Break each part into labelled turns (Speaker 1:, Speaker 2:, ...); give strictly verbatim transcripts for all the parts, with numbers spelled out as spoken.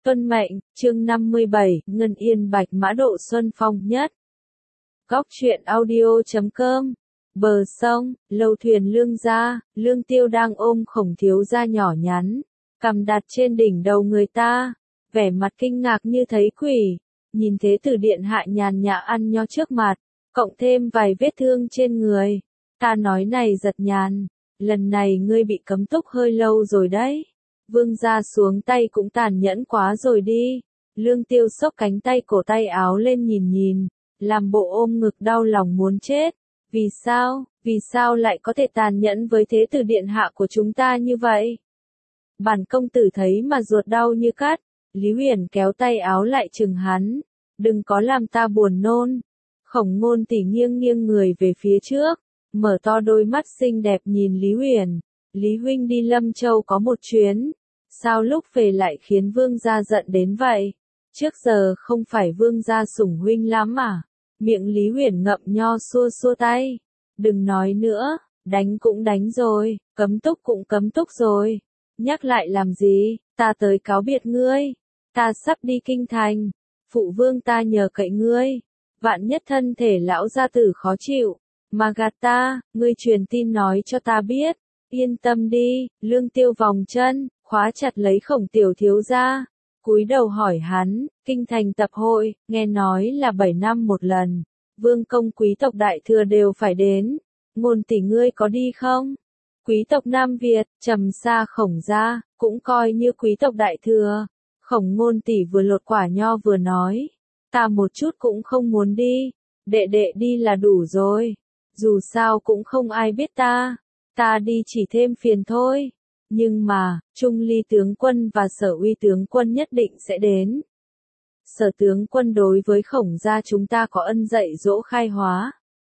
Speaker 1: Tuân mệnh, chương năm mươi bảy, Ngân Yên Bạch Mã Độ Xuân Phong nhất. Góc truyện audio chấm com. Bờ sông, lầu thuyền Lương gia, Lương Tiêu đang ôm Khổng thiếu gia nhỏ nhắn, cằm đặt trên đỉnh đầu người ta, vẻ mặt kinh ngạc như thấy quỷ, nhìn thế tử điện hạ nhàn nhã ăn nho trước mặt, cộng thêm vài vết thương trên người. Ta nói này giật nhàn, lần này ngươi bị cấm túc hơi lâu rồi đấy. Vương gia xuống tay cũng tàn nhẫn quá rồi đi. Lương Tiêu xốc cánh tay cổ tay áo lên nhìn nhìn, làm bộ ôm ngực đau lòng muốn chết. Vì sao, vì sao lại có thể tàn nhẫn với thế tử điện hạ của chúng ta như vậy? Bản công tử thấy mà ruột đau như cắt. Lý Huyền kéo tay áo lại chừng hắn, đừng có làm ta buồn nôn. Khổng Ngôn Tỷ nghiêng nghiêng người về phía trước, mở to đôi mắt xinh đẹp nhìn Lý Huyền. Lý huynh đi Lâm Châu có một chuyến, sao lúc về lại khiến vương gia giận đến vậy? Trước giờ không phải vương gia sủng huynh lắm à? Miệng Lý Huyền ngậm nho xua xua tay. Đừng nói nữa, đánh cũng đánh rồi, cấm túc cũng cấm túc rồi. Nhắc lại làm gì, ta tới cáo biệt ngươi. Ta sắp đi kinh thành, phụ vương ta nhờ cậy ngươi. Vạn nhất thân thể lão gia tử khó chịu, mà gạt ta, ngươi truyền tin nói cho ta biết. Yên tâm đi, Lương Tiêu vòng chân, khóa chặt lấy Khổng tiểu thiếu gia, cúi đầu hỏi hắn, kinh thành tập hội, nghe nói là bảy năm một lần, vương công quý tộc đại thừa đều phải đến, Ngôn tỷ ngươi có đi không? Quý tộc Nam Việt, trầm xa Khổng gia, cũng coi như quý tộc đại thừa. Khổng Ngôn tỷ vừa lột quả nho vừa nói, ta một chút cũng không muốn đi, đệ đệ đi là đủ rồi, dù sao cũng không ai biết ta. Ta đi chỉ thêm phiền thôi. Nhưng mà, Trung Ly tướng quân và Sở Uy tướng quân nhất định sẽ đến. Sở tướng quân đối với Khổng gia chúng ta có ân dạy dỗ khai hóa.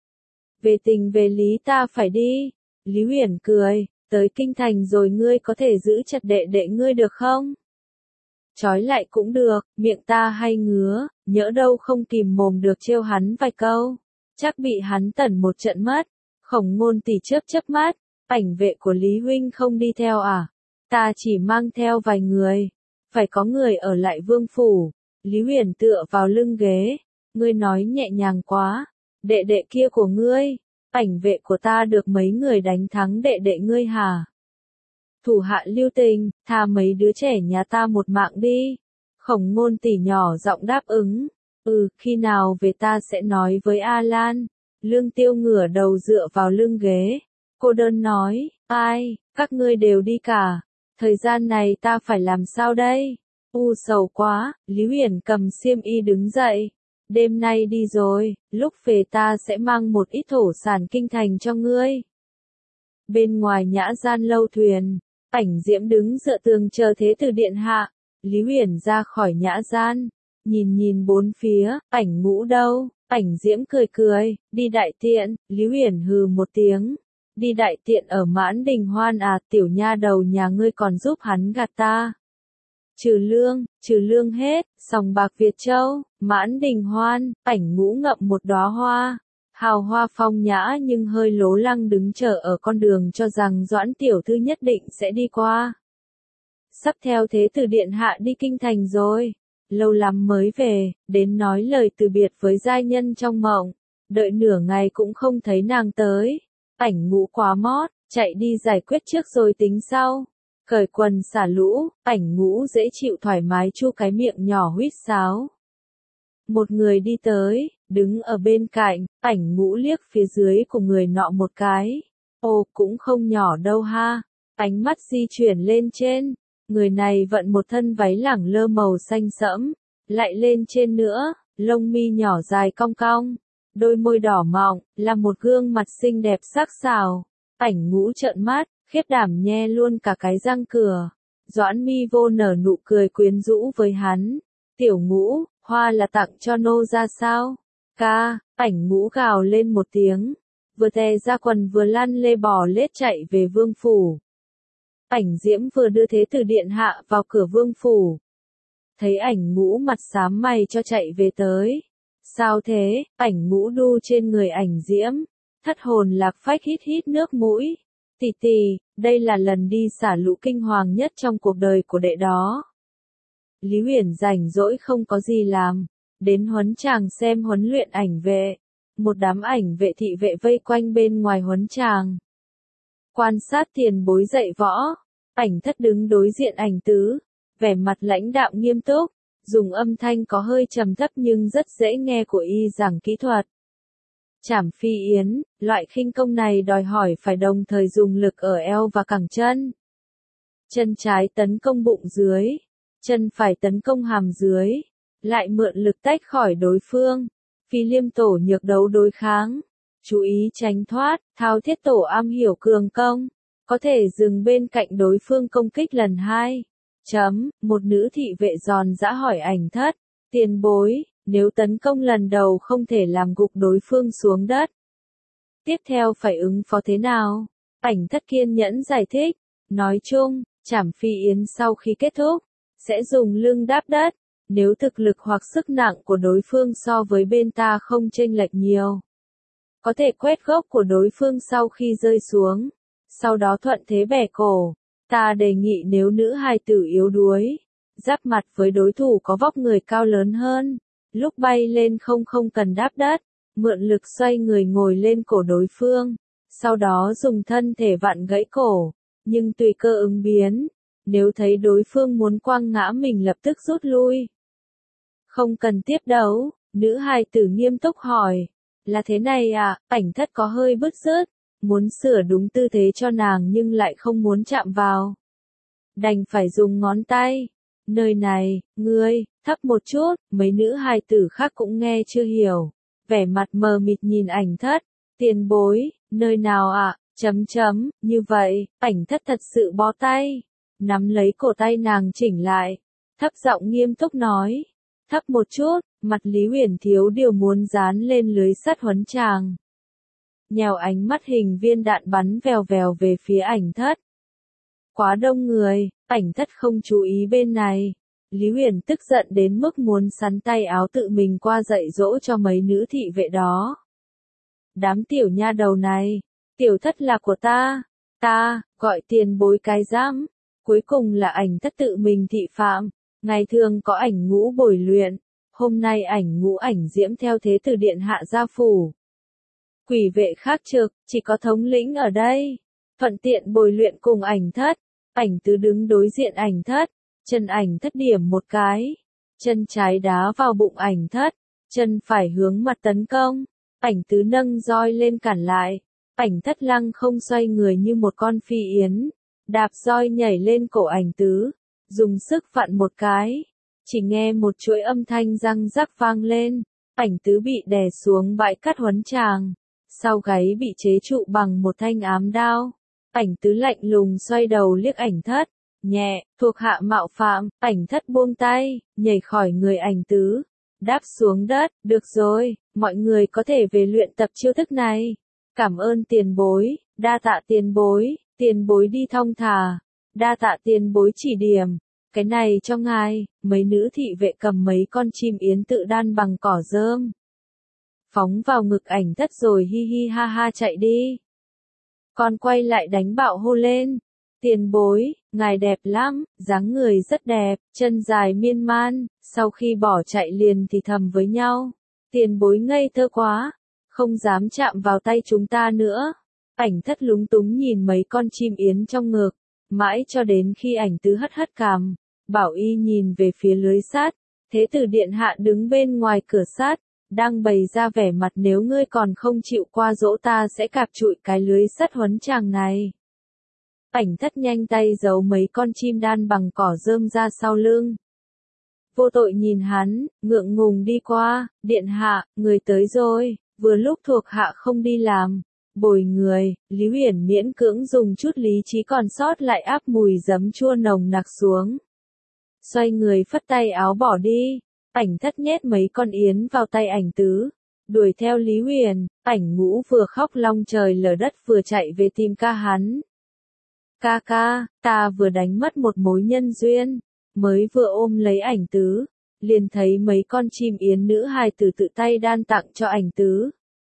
Speaker 1: Về tình về lý ta phải đi. Lý Huyền cười, tới kinh thành rồi ngươi có thể giữ chặt đệ đệ ngươi được không? Trói lại cũng được, miệng ta hay ngứa, nhỡ đâu không kìm mồm được trêu hắn vài câu. Chắc bị hắn tẩn một trận mất. Khổng Ngôn Tỷ chớp chớp mắt. Ảnh vệ của Lý huynh không đi theo à? Ta chỉ mang theo vài người. Phải có người ở lại vương phủ. Lý Huyền tựa vào lưng ghế. Ngươi nói nhẹ nhàng quá. Đệ đệ kia của ngươi. Ảnh vệ của ta được mấy người đánh thắng đệ đệ ngươi hả? Thủ hạ lưu tình, tha mấy đứa trẻ nhà ta một mạng đi. Khổng Ngôn Tỷ nhỏ giọng đáp ứng. Ừ, khi nào về ta sẽ nói với A Lan. Lương Tiêu ngửa đầu dựa vào lưng ghế. Cô đơn nói, ai, các ngươi đều đi cả, thời gian này ta phải làm sao đây? U sầu quá, Lý Huyền cầm xiêm y đứng dậy, đêm nay đi rồi, lúc về ta sẽ mang một ít thổ sản kinh thành cho ngươi. Bên ngoài nhã gian lâu thuyền, Ảnh Diễm đứng dựa tường chờ thế tử điện hạ, Lý Huyền ra khỏi nhã gian, nhìn nhìn bốn phía, Ảnh Ngũ đâu? Ảnh Diễm cười cười, đi đại tiện. Lý Huyền hừ một tiếng. Đi đại tiện ở Mãn Đình Hoan à? Tiểu nha đầu nhà ngươi còn giúp hắn gạt ta. Trừ lương, trừ lương hết, sòng bạc Việt Châu, Mãn Đình Hoan. Ảnh Ngũ ngậm một đóa hoa, hào hoa phong nhã nhưng hơi lố lăng đứng chờ ở con đường cho rằng Doãn tiểu thư nhất định sẽ đi qua. Sắp theo thế tử điện hạ đi kinh thành rồi, lâu lắm mới về, đến nói lời từ biệt với giai nhân trong mộng, đợi nửa ngày cũng không thấy nàng tới. Ảnh Ngũ quá mót, chạy đi giải quyết trước rồi tính sau. Cởi quần xả lũ, Ảnh Ngũ dễ chịu thoải mái chu cái miệng nhỏ huýt sáo. Một người đi tới, đứng ở bên cạnh, Ảnh Ngũ liếc phía dưới của người nọ một cái. Ồ, cũng không nhỏ đâu ha. Ánh mắt di chuyển lên trên. Người này vận một thân váy lẳng lơ màu xanh sẫm, lại lên trên nữa, lông mi nhỏ dài cong cong. Đôi môi đỏ mọng, là một gương mặt xinh đẹp sắc sảo. Ảnh Ngũ trợn mắt, khiếp đảm nhe luôn cả cái răng cửa. Doãn Mi Vô nở nụ cười quyến rũ với hắn. Tiểu Ngũ, hoa là tặng cho nô ra sao? Ca, Ảnh Ngũ gào lên một tiếng. Vừa tè ra quần vừa lăn lê bò lết chạy về vương phủ. Ảnh Diễm vừa đưa thế tử điện hạ vào cửa vương phủ. Thấy Ảnh Ngũ mặt xám mày cho chạy về tới. Sao thế? Ảnh Ngũ đu trên người Ảnh Diễm, thất hồn lạc phách hít hít nước mũi. Tỷ tỷ, đây là lần đi xả lũ kinh hoàng nhất trong cuộc đời của đệ đó. Lý Huyền rảnh rỗi không có gì làm, đến huấn tràng xem huấn luyện ảnh vệ. Một đám ảnh vệ thị vệ vây quanh bên ngoài huấn tràng. Quan sát tiền bối dạy võ, Ảnh Thất đứng đối diện Ảnh Tứ, vẻ mặt lãnh đạm nghiêm túc, dùng âm thanh có hơi trầm thấp nhưng rất dễ nghe của y giảng kỹ thuật. Trảm phi yến, loại khinh công này đòi hỏi phải đồng thời dùng lực ở eo và cẳng chân. Chân trái tấn công bụng dưới, chân phải tấn công hàm dưới, lại mượn lực tách khỏi đối phương. Phi liêm tổ nhược đấu đối kháng, chú ý tránh thoát. Thao thiết tổ am hiểu cường công, có thể dừng bên cạnh đối phương công kích lần hai. Chấm, một nữ thị vệ giòn giã hỏi Ảnh Thất, tiền bối, nếu tấn công lần đầu không thể làm gục đối phương xuống đất, tiếp theo phải ứng phó thế nào? Ảnh Thất kiên nhẫn giải thích, nói chung, trảm phi yến sau khi kết thúc, sẽ dùng lưng đáp đất, nếu thực lực hoặc sức nặng của đối phương so với bên ta không chênh lệch nhiều, có thể quét gốc của đối phương sau khi rơi xuống, sau đó thuận thế bẻ cổ. Ta đề nghị nếu nữ hài tử yếu đuối, giáp mặt với đối thủ có vóc người cao lớn hơn, lúc bay lên không không cần đáp đất, mượn lực xoay người ngồi lên cổ đối phương, sau đó dùng thân thể vặn gãy cổ, nhưng tùy cơ ứng biến, nếu thấy đối phương muốn quăng ngã mình lập tức rút lui. Không cần tiếp đấu, nữ hài tử nghiêm túc hỏi, là thế này à? Ảnh Thất có hơi bứt rứt, muốn sửa đúng tư thế cho nàng nhưng lại không muốn chạm vào. Đành phải dùng ngón tay. Nơi này, ngươi, thấp một chút, mấy nữ hài tử khác cũng nghe chưa hiểu. Vẻ mặt mờ mịt nhìn Ảnh Thất, tiền bối, nơi nào ạ, à? Chấm chấm, như vậy, Ảnh Thất thật sự bó tay. Nắm lấy cổ tay nàng chỉnh lại, thấp giọng nghiêm túc nói. Thấp một chút, mặt Lý Huyền thiếu điều muốn dán lên lưới sắt huấn tràng. Nhèo ánh mắt hình viên đạn bắn vèo vèo về phía Ảnh Thất. Quá đông người, Ảnh Thất không chú ý bên này. Lý Huyền tức giận đến mức muốn sắn tay áo tự mình qua dạy dỗ cho mấy nữ thị vệ đó. Đám tiểu nha đầu này, tiểu Thất là của ta, ta, gọi tiền bối cái giám. Cuối cùng là Ảnh Thất tự mình thị phạm, ngày thường có ảnh ngũ bồi luyện, hôm nay ảnh ngũ ảnh diễm theo thế tử điện hạ gia phủ. Quỷ vệ khác trực, chỉ có thống lĩnh ở đây, thuận tiện bồi luyện cùng Ảnh Thất. Ảnh Tứ đứng đối diện Ảnh Thất, chân Ảnh Thất điểm một cái, chân trái đá vào bụng Ảnh Thất, chân phải hướng mặt tấn công, Ảnh Tứ nâng roi lên cản lại, Ảnh Thất lăng không xoay người như một con phi yến, đạp roi nhảy lên cổ Ảnh Tứ, dùng sức vặn một cái, chỉ nghe một chuỗi âm thanh răng rắc vang lên, Ảnh Tứ bị đè xuống bãi cát huấn tràng, sau gáy bị chế trụ bằng một thanh ám đao. Ảnh Tứ lạnh lùng xoay đầu liếc Ảnh Thất, nhẹ, thuộc hạ mạo phạm. Ảnh Thất buông tay, nhảy khỏi người Ảnh Tứ, đáp xuống đất. Được rồi, mọi người có thể về luyện tập chiêu thức này. Cảm ơn tiền bối, đa tạ tiền bối, tiền bối đi thong thả, đa tạ tiền bối chỉ điểm. Cái này cho ngài. Mấy nữ thị vệ cầm mấy con chim yến tự đan bằng cỏ rơm, phóng vào ngực Ảnh Thất rồi hi hi ha ha chạy đi. Còn quay lại đánh bạo hô lên, tiền bối, ngài đẹp lắm, dáng người rất đẹp, chân dài miên man. Sau khi bỏ chạy liền thì thầm với nhau, tiền bối ngây thơ quá, không dám chạm vào tay chúng ta nữa. Ảnh Thất lúng túng nhìn mấy con chim yến trong ngực, mãi cho đến khi Ảnh Tứ hất hất cằm, bảo y nhìn về phía lưới sắt. Thế tử điện hạ đứng bên ngoài cửa sắt, đang bày ra vẻ mặt nếu ngươi còn không chịu qua dỗ ta sẽ cạp trụi cái lưới sắt huấn tràng này. Ảnh Thất nhanh tay giấu mấy con chim đan bằng cỏ rơm ra sau lưng. Vô tội nhìn hắn, ngượng ngùng đi qua, điện hạ, người tới rồi, vừa lúc thuộc hạ không đi làm. Bồi người, Lý Huyền miễn cưỡng dùng chút lý trí còn sót lại áp mùi giấm chua nồng nặc xuống. Xoay người phất tay áo bỏ đi. Ảnh Thất nhét mấy con yến vào tay Ảnh Tứ, đuổi theo Lý Huyền. Ảnh Ngũ vừa khóc long trời lở đất vừa chạy về tìm ca hắn. Ca ca, ta vừa đánh mất một mối nhân duyên, mới vừa ôm lấy Ảnh Tứ, liền thấy mấy con chim yến nữ hài tử tự tay đan tặng cho Ảnh Tứ.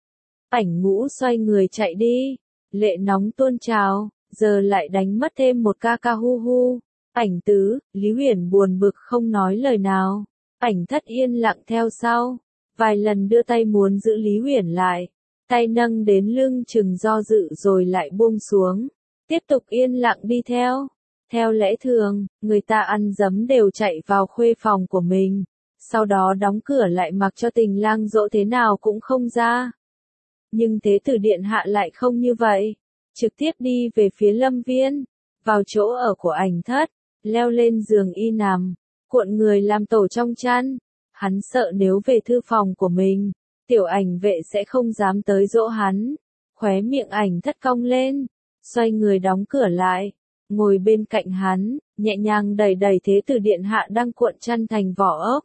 Speaker 1: Ảnh Ngũ xoay người chạy đi, lệ nóng tuôn trào, giờ lại đánh mất thêm một ca ca hu hu. Ảnh tứ, Lý Huyền buồn bực không nói lời nào. Ảnh thất yên lặng theo sau. Vài lần đưa tay muốn giữ Lý Huyền lại. Tay nâng đến lưng chừng do dự rồi lại buông xuống. Tiếp tục yên lặng đi theo. Theo lẽ thường, người ta ăn dấm đều chạy vào khuê phòng của mình. Sau đó đóng cửa lại mặc cho tình lang dỗ thế nào cũng không ra. Nhưng Thế tử điện hạ lại không như vậy. Trực tiếp đi về phía lâm viên. Vào chỗ ở của Ảnh thất. Leo lên giường y nằm. Cuộn người làm tổ trong chăn. Hắn sợ nếu về thư phòng của mình, tiểu Ảnh vệ sẽ không dám tới dỗ hắn. Khóe miệng Ảnh thất cong lên. Xoay người đóng cửa lại. Ngồi bên cạnh hắn, nhẹ nhàng đẩy đẩy Thế tử điện hạ đang cuộn chăn thành vỏ ốc.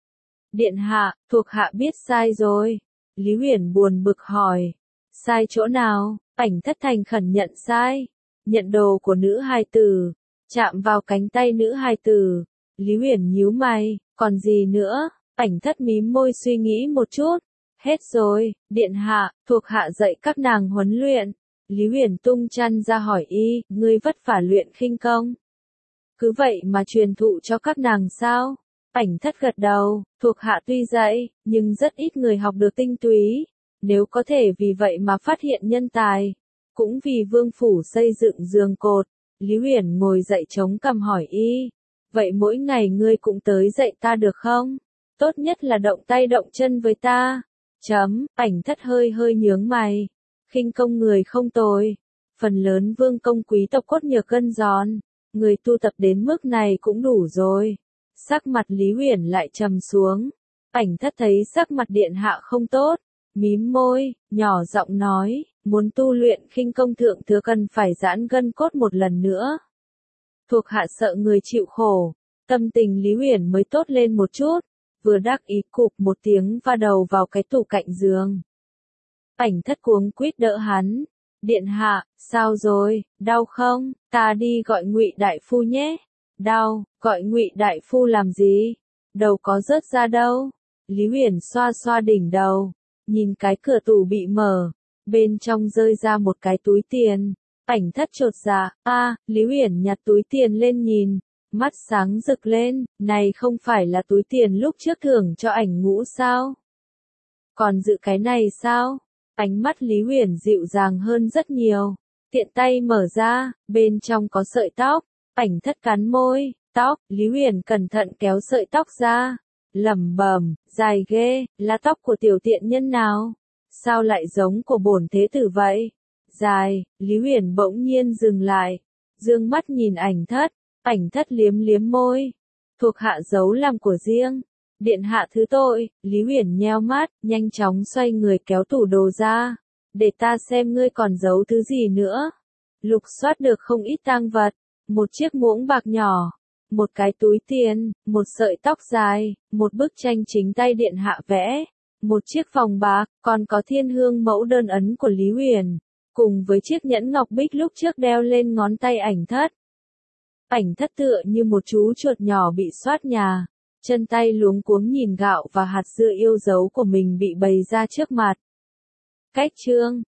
Speaker 1: Điện hạ, thuộc hạ biết sai rồi. Lý Huyền buồn bực hỏi. Sai chỗ nào? Ảnh thất thành khẩn nhận sai. Nhận đồ của nữ hài tử. Chạm vào cánh tay nữ hài tử. Lý Huyền nhíu mày, còn gì nữa? Ảnh thất mím môi suy nghĩ một chút. Hết rồi, điện hạ, thuộc hạ dạy các nàng huấn luyện. Lý Huyền tung chăn ra hỏi y, ngươi vất vả luyện khinh công. Cứ vậy mà truyền thụ cho các nàng sao? Ảnh thất gật đầu, thuộc hạ tuy dạy, nhưng rất ít người học được tinh túy. Nếu có thể vì vậy mà phát hiện nhân tài. Cũng vì vương phủ xây dựng giường cột. Lý Huyền ngồi dậy chống cằm hỏi y. Vậy mỗi ngày ngươi cũng tới dạy ta được không? Tốt nhất là động tay động chân với ta. Chấm, Ảnh thất hơi hơi nhướng mày. Khinh công người không tồi. Phần lớn vương công quý tộc cốt nhược cân giòn. Người tu tập đến mức này cũng đủ rồi. Sắc mặt Lý Huyền lại trầm xuống. Ảnh thất thấy sắc mặt điện hạ không tốt. Mím môi, nhỏ giọng nói, muốn tu luyện khinh công thượng thừa cần phải giãn gân cốt một lần nữa. Thuộc hạ sợ người chịu khổ. Tâm tình Lý Huyền mới tốt lên một chút. Vừa đắc ý cụp một tiếng va đầu vào cái tủ cạnh giường. Ảnh thất cuống quýt đỡ hắn. Điện hạ, sao rồi, đau không? Ta đi gọi Ngụy đại phu nhé. Đau, gọi Ngụy đại phu làm gì? Đầu có rớt ra đâu? Lý Huyền xoa xoa đỉnh đầu. Nhìn cái cửa tủ bị mở. Bên trong rơi ra một cái túi tiền. Ảnh thất chột dạ, a, Lý Huyền nhặt túi tiền lên nhìn. Mắt sáng rực lên, này không phải là túi tiền lúc trước thưởng cho Ảnh Ngũ sao? Còn giữ cái này sao? Ánh mắt Lý Huyền dịu dàng hơn rất nhiều. Tiện tay mở ra, bên trong có sợi tóc. Ảnh thất cắn môi, tóc, Lý Huyền cẩn thận kéo sợi tóc ra. Lẩm bẩm, dài ghê, là tóc của tiểu tiện nhân nào? Sao lại giống của bổn thế tử vậy? Dài, Lý Huyền bỗng nhiên dừng lại. Dương mắt nhìn Ảnh thất, Ảnh thất liếm liếm môi. Thuộc hạ giấu làm của riêng. Điện hạ thứ tội, Lý Huyền nheo mắt, nhanh chóng xoay người kéo tủ đồ ra. Để ta xem ngươi còn giấu thứ gì nữa. Lục soát được không ít tang vật. Một chiếc muỗng bạc nhỏ. Một cái túi tiền, một sợi tóc dài, một bức tranh chính tay điện hạ vẽ. Một chiếc vòng bạc, còn có thiên hương mẫu đơn ấn của Lý Huyền. Cùng với chiếc nhẫn ngọc bích lúc trước đeo lên ngón tay Ảnh thất. Ảnh thất tựa như một chú chuột nhỏ bị soát nhà. Chân tay luống cuống nhìn gạo và hạt dưa yêu dấu của mình bị bày ra trước mặt. Cách chương